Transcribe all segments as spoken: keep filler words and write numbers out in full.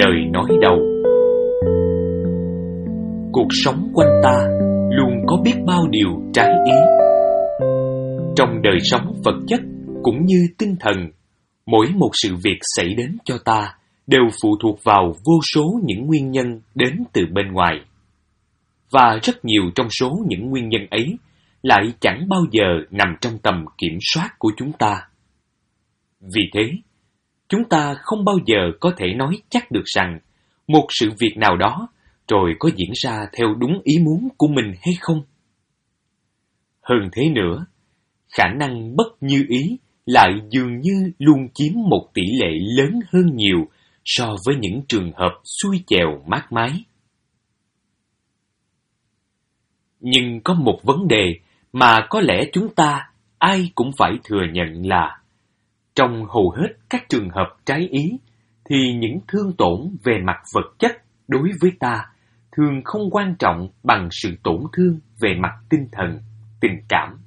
lời nói đầu. Cuộc sống quanh ta luôn có biết bao điều trái ý. Trong đời sống vật chất cũng như tinh thần, mỗi một sự việc xảy đến cho ta đều phụ thuộc vào vô số những nguyên nhân đến từ bên ngoài. Và rất nhiều trong số những nguyên nhân ấy lại chẳng bao giờ nằm trong tầm kiểm soát của chúng ta. Vì thế, chúng ta không bao giờ có thể nói chắc được rằng một sự việc nào đó rồi có diễn ra theo đúng ý muốn của mình hay không. Hơn thế nữa, khả năng bất như ý lại dường như luôn chiếm một tỷ lệ lớn hơn nhiều so với những trường hợp xuôi chèo mát mái. Nhưng có một vấn đề mà có lẽ chúng ta ai cũng phải thừa nhận là trong hầu hết các trường hợp trái ý thì những thương tổn về mặt vật chất đối với ta thường không quan trọng bằng sự tổn thương về mặt tinh thần, tình cảm.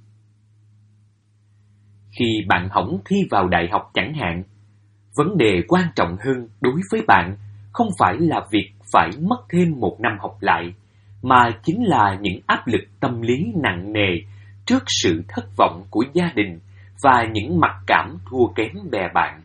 Khi bạn hỏng thi vào đại học chẳng hạn, vấn đề quan trọng hơn đối với bạn không phải là việc phải mất thêm một năm học lại, mà chính là những áp lực tâm lý nặng nề trước sự thất vọng của gia đình và những mặc cảm thua kém bè bạn.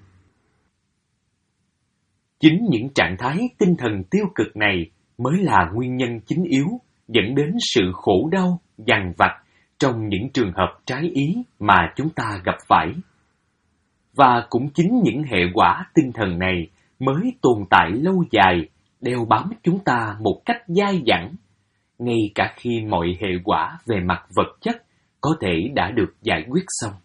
Chính những trạng thái tinh thần tiêu cực này mới là nguyên nhân chính yếu dẫn đến sự khổ đau, dằn vặt trong những trường hợp trái ý mà chúng ta gặp phải. Và cũng chính những hệ quả tinh thần này mới tồn tại lâu dài, đeo bám chúng ta một cách dai dẳng, ngay cả khi mọi hệ quả về mặt vật chất có thể đã được giải quyết xong.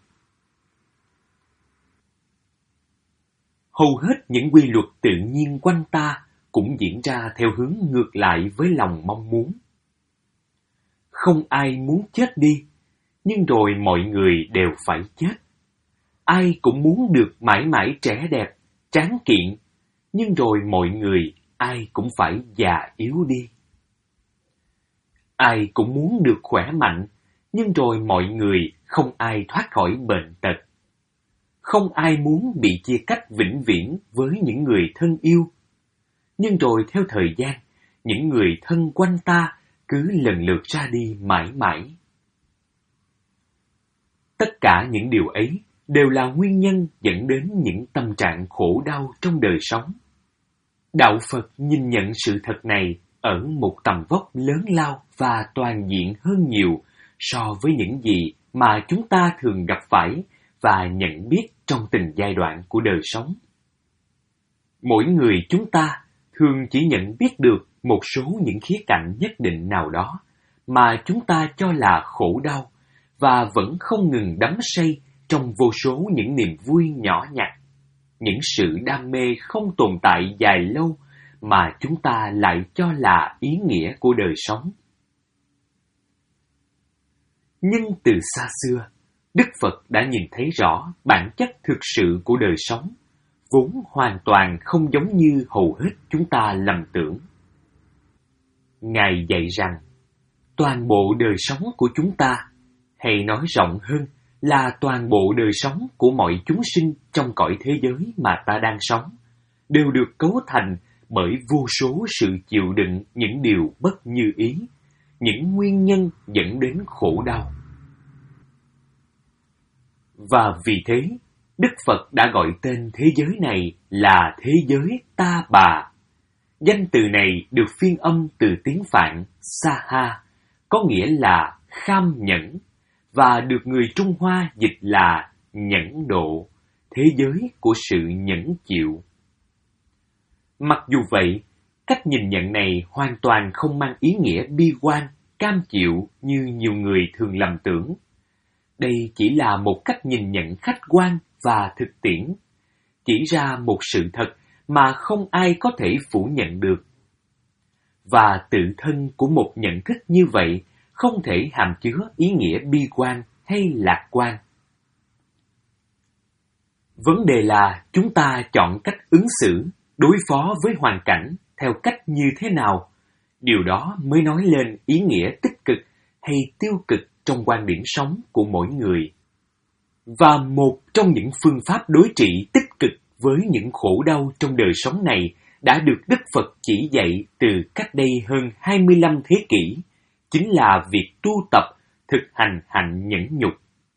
Hầu hết những quy luật tự nhiên quanh ta cũng diễn ra theo hướng ngược lại với lòng mong muốn. Không ai muốn chết đi, nhưng rồi mọi người đều phải chết. Ai cũng muốn được mãi mãi trẻ đẹp, tráng kiện, nhưng rồi mọi người ai cũng phải già yếu đi. Ai cũng muốn được khỏe mạnh, nhưng rồi mọi người không ai thoát khỏi bệnh tật. Không ai muốn bị chia cách vĩnh viễn với những người thân yêu. Nhưng rồi theo thời gian, những người thân quanh ta cứ lần lượt ra đi mãi mãi. Tất cả những điều ấy đều là nguyên nhân dẫn đến những tâm trạng khổ đau trong đời sống. Đạo Phật nhìn nhận sự thật này ở một tầm vóc lớn lao và toàn diện hơn nhiều so với những gì mà chúng ta thường gặp phải và nhận biết trong từng giai đoạn của đời sống. Mỗi người chúng ta thường chỉ nhận biết được một số những khía cạnh nhất định nào đó mà chúng ta cho là khổ đau và vẫn không ngừng đắm say trong vô số những niềm vui nhỏ nhặt, những sự đam mê không tồn tại dài lâu mà chúng ta lại cho là ý nghĩa của đời sống. Nhưng từ xa xưa, Đức Phật đã nhìn thấy rõ bản chất thực sự của đời sống, vốn hoàn toàn không giống như hầu hết chúng ta lầm tưởng. Ngài dạy rằng, toàn bộ đời sống của chúng ta, hay nói rộng hơn là toàn bộ đời sống của mọi chúng sinh trong cõi thế giới mà ta đang sống, đều được cấu thành bởi vô số sự chịu đựng những điều bất như ý, những nguyên nhân dẫn đến khổ đau. Và vì thế, Đức Phật đã gọi tên thế giới này là thế giới Ta Bà. Danh từ này được phiên âm từ tiếng Phạn Saha, có nghĩa là kham nhẫn, và được người Trung Hoa dịch là nhẫn độ, thế giới của sự nhẫn chịu. Mặc dù vậy, cách nhìn nhận này hoàn toàn không mang ý nghĩa bi quan, cam chịu như nhiều người thường lầm tưởng. Đây chỉ là một cách nhìn nhận khách quan và thực tiễn, chỉ ra một sự thật mà không ai có thể phủ nhận được. Và tự thân của một nhận thức như vậy không thể hàm chứa ý nghĩa bi quan hay lạc quan. Vấn đề là chúng ta chọn cách ứng xử, đối phó với hoàn cảnh theo cách như thế nào. Điều đó mới nói lên ý nghĩa tích cực hay tiêu cực trong quan điểm sống của mỗi người. Và một trong những phương pháp đối trị tích cực với những khổ đau trong đời sống này đã được Đức Phật chỉ dạy từ cách đây hơn hai mươi lăm thế kỷ, chính là việc tu tập thực hành hạnh nhẫn nhục.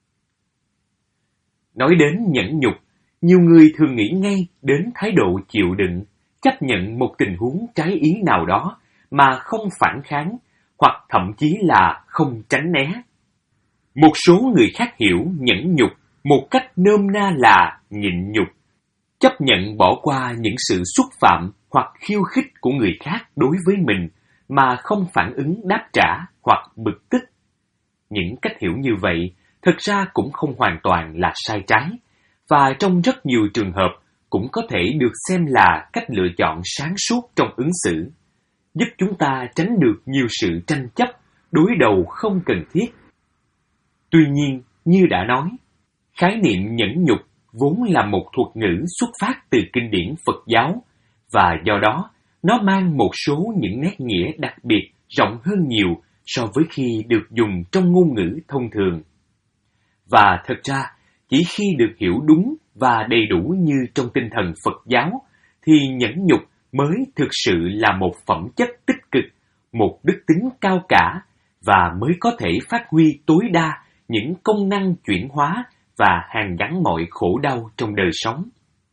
Nói đến nhẫn nhục, nhiều người thường nghĩ ngay đến thái độ chịu đựng, chấp nhận một tình huống trái ý nào đó mà không phản kháng, hoặc thậm chí là không tránh né. Một số người khác hiểu nhẫn nhục một cách nôm na là nhịn nhục, chấp nhận bỏ qua những sự xúc phạm hoặc khiêu khích của người khác đối với mình mà không phản ứng đáp trả hoặc bực tức. Những cách hiểu như vậy thực ra cũng không hoàn toàn là sai trái, và trong rất nhiều trường hợp cũng có thể được xem là cách lựa chọn sáng suốt trong ứng xử, giúp chúng ta tránh được nhiều sự tranh chấp, đối đầu không cần thiết. Tuy nhiên, như đã nói, khái niệm nhẫn nhục vốn là một thuật ngữ xuất phát từ kinh điển Phật giáo, và do đó nó mang một số những nét nghĩa đặc biệt rộng hơn nhiều so với khi được dùng trong ngôn ngữ thông thường. Và thật ra, chỉ khi được hiểu đúng và đầy đủ như trong tinh thần Phật giáo, thì nhẫn nhục mới thực sự là một phẩm chất tích cực, một đức tính cao cả, và mới có thể phát huy tối đa những công năng chuyển hóa và hàn gắn mọi khổ đau trong đời sống.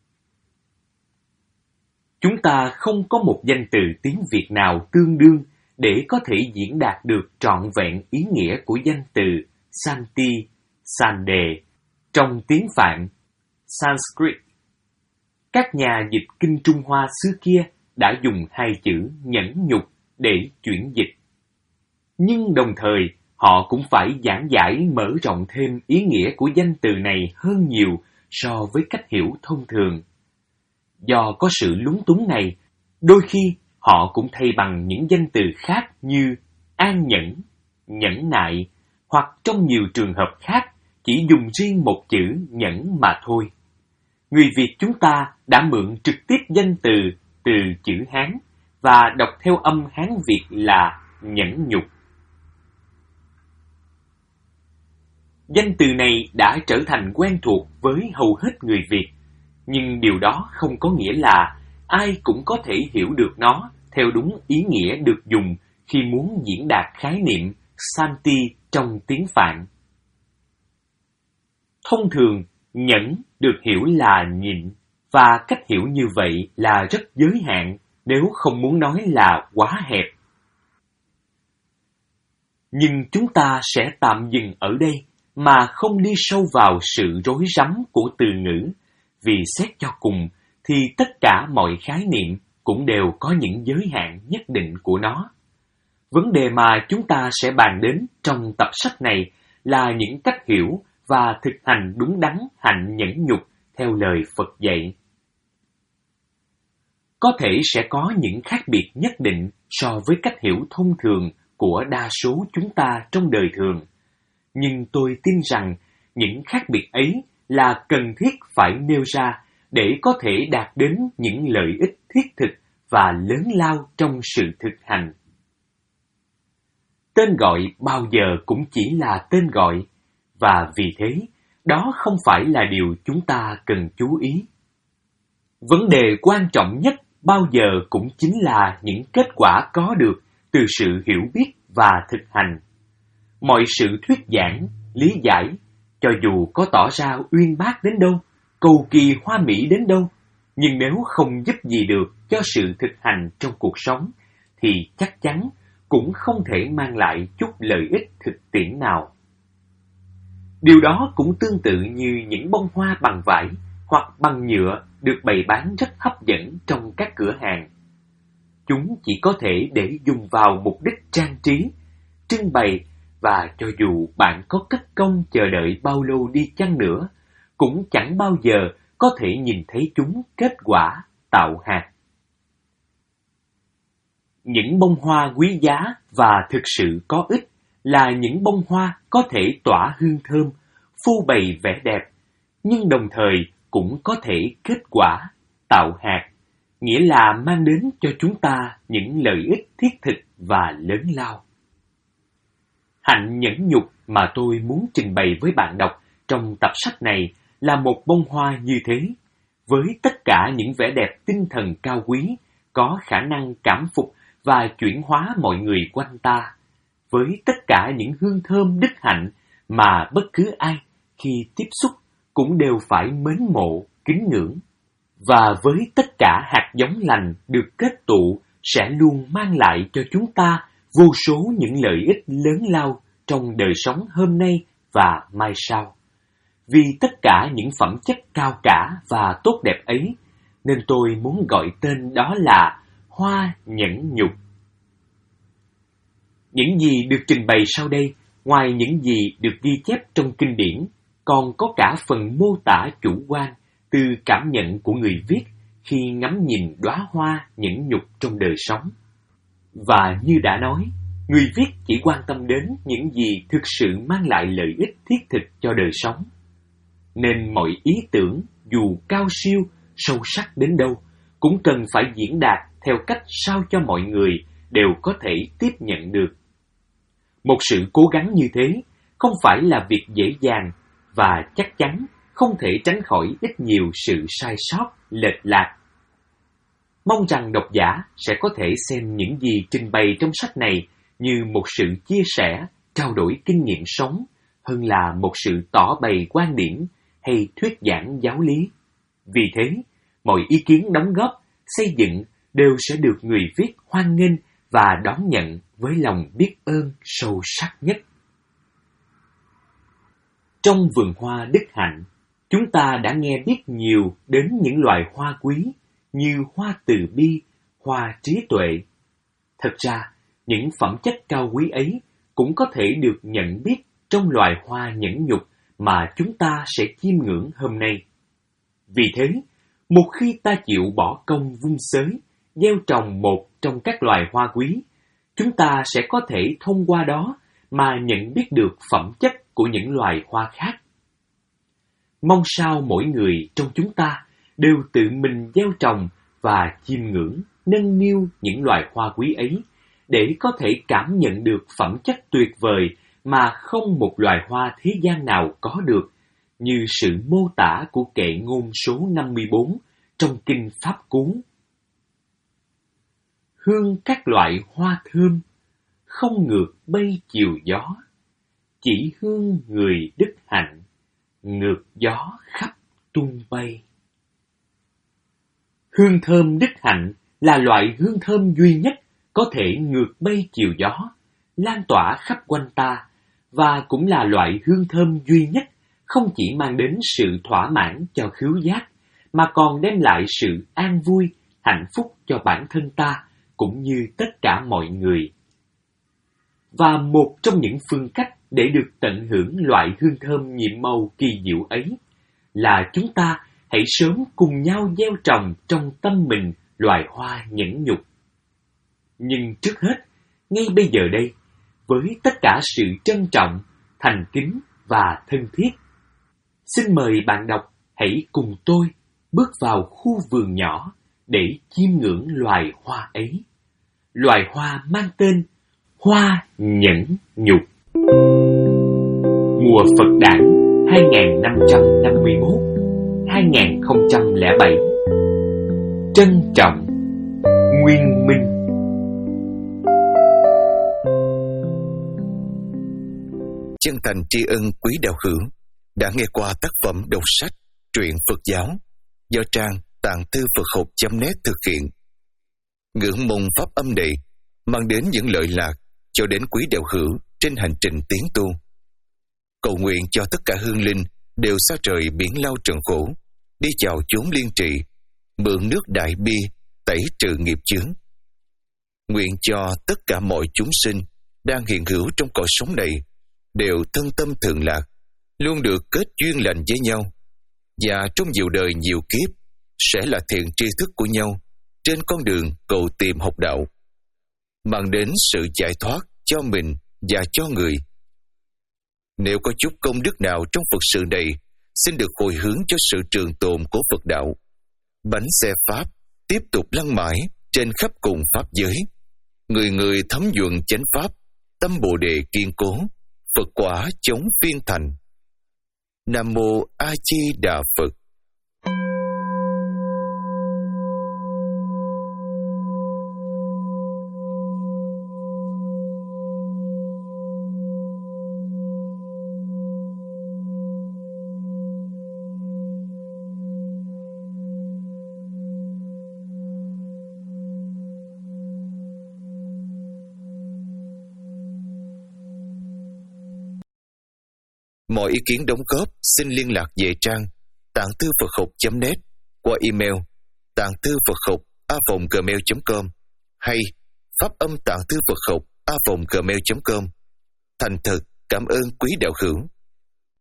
Chúng ta không có một danh từ tiếng Việt nào tương đương để có thể diễn đạt được trọn vẹn ý nghĩa của danh từ Santi, Sande trong tiếng Phạn, Sanskrit. Các nhà dịch kinh Trung Hoa xưa kia đã dùng hai chữ nhẫn nhục để chuyển dịch. Nhưng đồng thời, họ cũng phải giảng giải mở rộng thêm ý nghĩa của danh từ này hơn nhiều so với cách hiểu thông thường. Do có sự lúng túng này, đôi khi họ cũng thay bằng những danh từ khác như an nhẫn, nhẫn nại, hoặc trong nhiều trường hợp khác chỉ dùng riêng một chữ nhẫn mà thôi. Người Việt chúng ta đã mượn trực tiếp danh từ từ chữ Hán và đọc theo âm Hán Việt là nhẫn nhục. Danh từ này đã trở thành quen thuộc với hầu hết người Việt, nhưng điều đó không có nghĩa là ai cũng có thể hiểu được nó theo đúng ý nghĩa được dùng khi muốn diễn đạt khái niệm Santi trong tiếng Phạn. Thông thường, nhẫn được hiểu là nhịn, và cách hiểu như vậy là rất giới hạn, nếu không muốn nói là quá hẹp. Nhưng chúng ta sẽ tạm dừng ở đây mà không đi sâu vào sự rối rắm của từ ngữ, vì xét cho cùng thì tất cả mọi khái niệm cũng đều có những giới hạn nhất định của nó. Vấn đề mà chúng ta sẽ bàn đến trong tập sách này là những cách hiểu và thực hành đúng đắn hạnh nhẫn nhục theo lời Phật dạy. Có thể sẽ có những khác biệt nhất định so với cách hiểu thông thường của đa số chúng ta trong đời thường, nhưng tôi tin rằng những khác biệt ấy là cần thiết phải nêu ra để có thể đạt đến những lợi ích thiết thực và lớn lao trong sự thực hành. Tên gọi bao giờ cũng chỉ là tên gọi, và vì thế, đó không phải là điều chúng ta cần chú ý. Vấn đề quan trọng nhất bao giờ cũng chính là những kết quả có được từ sự hiểu biết và thực hành. Mọi sự thuyết giảng, lý giải, cho dù có tỏ ra uyên bác đến đâu, cầu kỳ hoa mỹ đến đâu, nhưng nếu không giúp gì được cho sự thực hành trong cuộc sống, thì chắc chắn cũng không thể mang lại chút lợi ích thực tiễn nào. Điều đó cũng tương tự như những bông hoa bằng vải hoặc bằng nhựa được bày bán rất hấp dẫn trong các cửa hàng. Chúng chỉ có thể để dùng vào mục đích trang trí, trưng bày, và cho dù bạn có cất công chờ đợi bao lâu đi chăng nữa, cũng chẳng bao giờ có thể nhìn thấy chúng kết quả tạo hạt. Những bông hoa quý giá và thực sự có ích là những bông hoa có thể tỏa hương thơm, phô bày vẻ đẹp, nhưng đồng thời cũng có thể kết quả tạo hạt, nghĩa là mang đến cho chúng ta những lợi ích thiết thực và lớn lao. Hạnh nhẫn nhục mà tôi muốn trình bày với bạn đọc trong tập sách này là một bông hoa như thế, với tất cả những vẻ đẹp tinh thần cao quý có khả năng cảm phục và chuyển hóa mọi người quanh ta, với tất cả những hương thơm đức hạnh mà bất cứ ai khi tiếp xúc cũng đều phải mến mộ, kính ngưỡng. Và với tất cả hạt giống lành được kết tụ sẽ luôn mang lại cho chúng ta vô số những lợi ích lớn lao trong đời sống hôm nay và mai sau. Vì tất cả những phẩm chất cao cả và tốt đẹp ấy, nên tôi muốn gọi tên đó là hoa nhẫn nhục. Những gì được trình bày sau đây, ngoài những gì được ghi chép trong kinh điển, còn có cả phần mô tả chủ quan từ cảm nhận của người viết khi ngắm nhìn đóa hoa nhẫn nhục trong đời sống. Và như đã nói, người viết chỉ quan tâm đến những gì thực sự mang lại lợi ích thiết thực cho đời sống. Nên mọi ý tưởng, dù cao siêu, sâu sắc đến đâu, cũng cần phải diễn đạt theo cách sao cho mọi người đều có thể tiếp nhận được. Một sự cố gắng như thế không phải là việc dễ dàng và chắc chắn không thể tránh khỏi ít nhiều sự sai sót, lệch lạc. Mong rằng độc giả sẽ có thể xem những gì trình bày trong sách này như một sự chia sẻ, trao đổi kinh nghiệm sống, hơn là một sự tỏ bày quan điểm hay thuyết giảng giáo lý. Vì thế, mọi ý kiến đóng góp, xây dựng đều sẽ được người viết hoan nghênh và đón nhận với lòng biết ơn sâu sắc nhất. Trong vườn hoa đức hạnh, chúng ta đã nghe biết nhiều đến những loài hoa quý như hoa từ bi, hoa trí tuệ. Thật ra, những phẩm chất cao quý ấy cũng có thể được nhận biết trong loài hoa nhẫn nhục mà chúng ta sẽ chiêm ngưỡng hôm nay. Vì thế, một khi ta chịu bỏ công vun xới, gieo trồng một trong các loài hoa quý, chúng ta sẽ có thể thông qua đó mà nhận biết được phẩm chất của những loài hoa khác. Mong sao mỗi người trong chúng ta đều tự mình gieo trồng và chiêm ngưỡng, nâng niu những loài hoa quý ấy, để có thể cảm nhận được phẩm chất tuyệt vời mà không một loài hoa thế gian nào có được, như sự mô tả của kệ ngôn số năm mươi bốn trong Kinh Pháp Cú. Hương các loại hoa thơm, không ngược bay chiều gió, chỉ hương người đức hạnh, ngược gió khắp tung bay. Hương thơm đức hạnh là loại hương thơm duy nhất có thể ngược bay chiều gió, lan tỏa khắp quanh ta, và cũng là loại hương thơm duy nhất không chỉ mang đến sự thỏa mãn cho khứu giác, mà còn đem lại sự an vui, hạnh phúc cho bản thân ta, cũng như tất cả mọi người. Và một trong những phương cách để được tận hưởng loại hương thơm nhiệm màu kỳ diệu ấy là chúng ta hãy sớm cùng nhau gieo trồng trong tâm mình loài hoa nhẫn nhục. Nhưng trước hết, ngay bây giờ đây, với tất cả sự trân trọng, thành kính và thân thiết, xin mời bạn đọc hãy cùng tôi bước vào khu vườn nhỏ để chiêm ngưỡng loài hoa ấy. Loài hoa mang tên hoa nhẫn nhục. Mùa Phật Đản hai nghìn năm trăm năm mươi mốt đến hai nghìn không trăm lẻ bảy. Trân trọng, Nguyên Minh. Chân thành tri ân quý đạo hữu đã nghe qua tác phẩm đọc sách Truyện Phật giáo do trang tạng thư Phật học chấm net thực hiện. Ngưỡng mong pháp âm này mang đến những lợi lạc cho đến quý đạo hữu trên hành trình tiến tu. Cầu nguyện cho tất cả hương linh đều xa trời biển lao trần khổ, đi vào chốn liên trị, mượn nước đại bi tẩy trừ nghiệp chướng. Nguyện cho tất cả mọi chúng sinh đang hiện hữu trong cõi sống này đều thân tâm thường lạc, luôn được kết duyên lành với nhau, và trong nhiều đời nhiều kiếp sẽ là thiện tri thức của nhau trên con đường cầu tìm học đạo, mang đến sự giải thoát cho mình và cho người. Nếu có chút công đức nào trong Phật sự này, xin được hồi hướng cho sự trường tồn của Phật đạo. Bánh xe Pháp tiếp tục lăn mãi trên khắp cùng Pháp giới. Người người thấm nhuần chánh Pháp, tâm Bồ Đề kiên cố, Phật quả chống phiên thành. Nam Mô A Di Đà Phật. Mọi ý kiến đóng góp xin liên lạc về trang tạng thư Phật học chấm net qua email tạng thư Phật học a vòng gmail chấm com hay pháp âm tạng thư Phật học a vòng gmail chấm com. Thành thật cảm ơn quý đạo hữu.